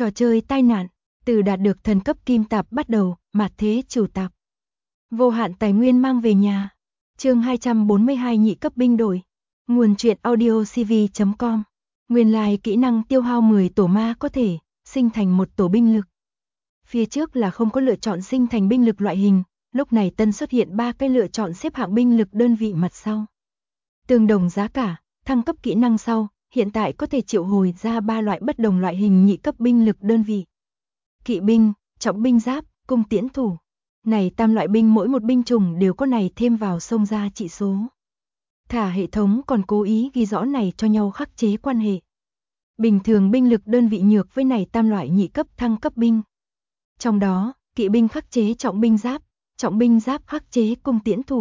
Trò chơi tai nạn, từ đạt được thần cấp kim tạp bắt đầu, mạt thế chủ tạp. Vô hạn tài nguyên mang về nhà. Chương 242 nhị cấp binh đội. Nguồn truyện audio cv.com. Nguyên lai kỹ năng tiêu hao 10 tổ ma có thể sinh thành một tổ binh lực. Phía trước là không có lựa chọn sinh thành binh lực loại hình, lúc này tân xuất hiện 3 cái lựa chọn xếp hạng binh lực đơn vị mặt sau. Tương đồng giá cả, thăng cấp kỹ năng sau, hiện tại có thể triệu hồi ra 3 loại bất đồng loại hình nhị cấp binh lực đơn vị. Kỵ binh, trọng binh giáp, cung tiễn thủ. Này tam loại binh mỗi một binh chủng đều có này thêm vào xông ra trị số. Thả hệ thống còn cố ý ghi rõ này cho nhau khắc chế quan hệ. Bình thường binh lực đơn vị nhược với này tam loại nhị cấp thăng cấp binh. Trong đó, kỵ binh khắc chế trọng binh giáp khắc chế cung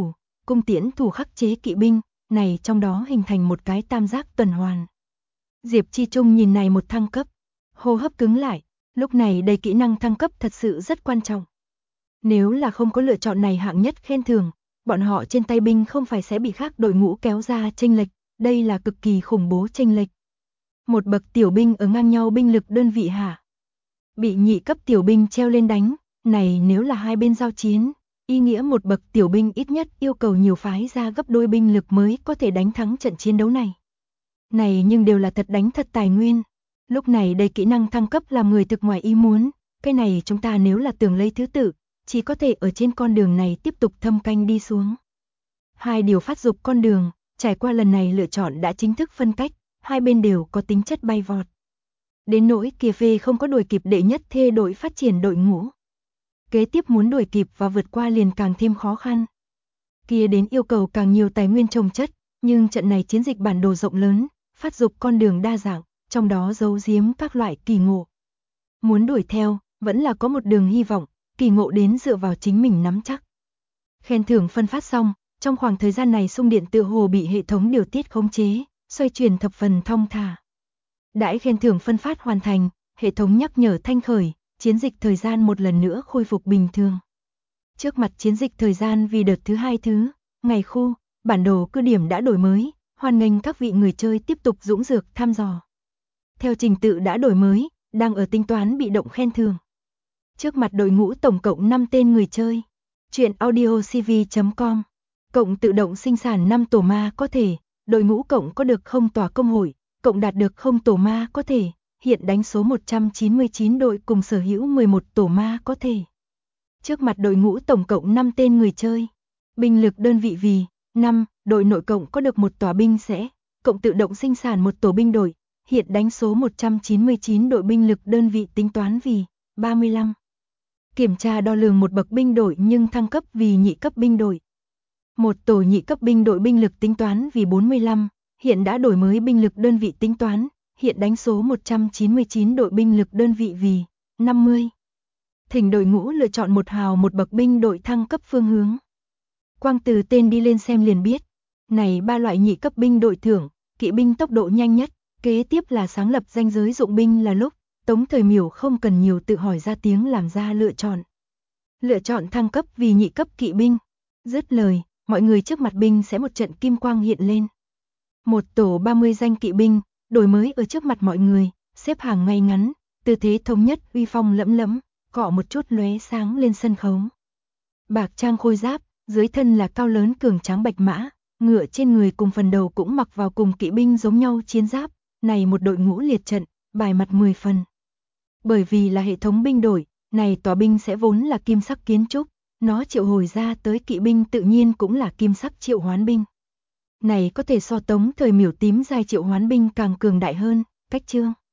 tiễn thủ khắc chế kỵ binh, này trong đó hình thành một cái tam giác tuần hoàn. Diệp Chi Trung nhìn này một thăng cấp, hô hấp cứng lại, lúc này đây kỹ năng thăng cấp thật sự rất quan trọng. Nếu là không có lựa chọn này hạng nhất khen thưởng, bọn họ trên tay binh không phải sẽ bị khác đội ngũ kéo ra chênh lệch, đây là cực kỳ khủng bố chênh lệch. Một bậc tiểu binh ở ngang nhau binh lực đơn vị hạ. Bị nhị cấp tiểu binh treo lên đánh, này nếu là hai bên giao chiến, ý nghĩa một bậc tiểu binh ít nhất yêu cầu nhiều phái ra gấp đôi binh lực mới có thể đánh thắng trận chiến đấu này. Này nhưng đều là thật đánh thật tài nguyên. Lúc này đây kỹ năng thăng cấp làm người thực ngoài ý muốn, cái này chúng ta nếu là tưởng lấy thứ tự, chỉ có thể ở trên con đường này tiếp tục thâm canh đi xuống. Hai điều phát dục con đường, trải qua lần này lựa chọn đã chính thức phân cách, hai bên đều có tính chất bay vọt. Đến nỗi kia phê không có đuổi kịp đệ nhất thê đội phát triển đội ngũ. Kế tiếp muốn đuổi kịp và vượt qua liền càng thêm khó khăn. Kia đến yêu cầu càng nhiều tài nguyên trồng chất, nhưng trận này chiến dịch bản đồ rộng lớn, phát dục con đường đa dạng, trong đó giấu giếm các loại kỳ ngộ. Muốn đuổi theo, vẫn là có một đường hy vọng, kỳ ngộ đến dựa vào chính mình nắm chắc. Khen thưởng phân phát xong, trong khoảng thời gian này xung điện tựa hồ bị hệ thống điều tiết khống chế, xoay chuyển thập phần thong thả. Đãi khen thưởng phân phát hoàn thành, hệ thống nhắc nhở thanh khởi, chiến dịch thời gian một lần nữa khôi phục bình thường. Trước mặt chiến dịch thời gian vì đợt thứ 2 ngày khu, bản đồ cứ điểm đã đổi mới, hoan nghênh các vị người chơi tiếp tục dũng dược thăm dò. Theo trình tự đã đổi mới, đang ở tính toán bị động khen thưởng. Trước mặt đội ngũ tổng cộng 5 tên người chơi. Truyện audio cv.com. Cộng tự động sinh sản 5 tổ ma có thể, đội ngũ cộng có được 0 tòa công hội, cộng đạt được 0 tổ ma có thể, hiện đánh số 199 đội cùng sở hữu 11 tổ ma có thể. Trước mặt đội ngũ tổng cộng 5 tên người chơi. Binh lực đơn vị vì 5, đội nội cộng có được 1 tòa binh sẽ, cộng tự động sinh sản 1 tổ binh đội, hiện đánh số 199 đội binh lực đơn vị tính toán vì 35. Kiểm tra đo lường một bậc binh đội nhưng thăng cấp vì nhị cấp binh đội. Một tổ nhị cấp binh đội binh lực tính toán vì 45, hiện đã đổi mới binh lực đơn vị tính toán, hiện đánh số 199 đội binh lực đơn vị vì 50. Thỉnh đội ngũ lựa chọn một hào một bậc binh đội thăng cấp phương hướng. Quang từ tên đi lên xem liền biết, này 3 loại nhị cấp binh đội thưởng, kỵ binh tốc độ nhanh nhất, kế tiếp là sáng lập danh giới dụng binh là lúc Tống Thời Miểu không cần nhiều tự hỏi ra tiếng làm ra lựa chọn. Lựa chọn thăng cấp vì nhị cấp kỵ binh. Dứt lời, mọi người trước mặt binh sẽ một trận kim quang hiện lên. Một tổ 30 danh kỵ binh, đổi mới ở trước mặt mọi người, xếp hàng ngay ngắn, tư thế thống nhất uy phong lẫm lẫm, cọ một chút lóe sáng lên sân khấu. Bạc trang khôi giáp, dưới thân là cao lớn cường tráng bạch mã, ngựa trên người cùng phần đầu cũng mặc vào cùng kỵ binh giống nhau chiến giáp, này một đội ngũ liệt trận, bài mặt 10 phần. Bởi vì là hệ thống binh đổi, này tòa binh sẽ vốn là kim sắc kiến trúc, nó triệu hồi ra tới kỵ binh tự nhiên cũng là kim sắc triệu hoán binh. Này có thể so Tống Thời Miểu tím giai triệu hoán binh càng cường đại hơn, cách chương.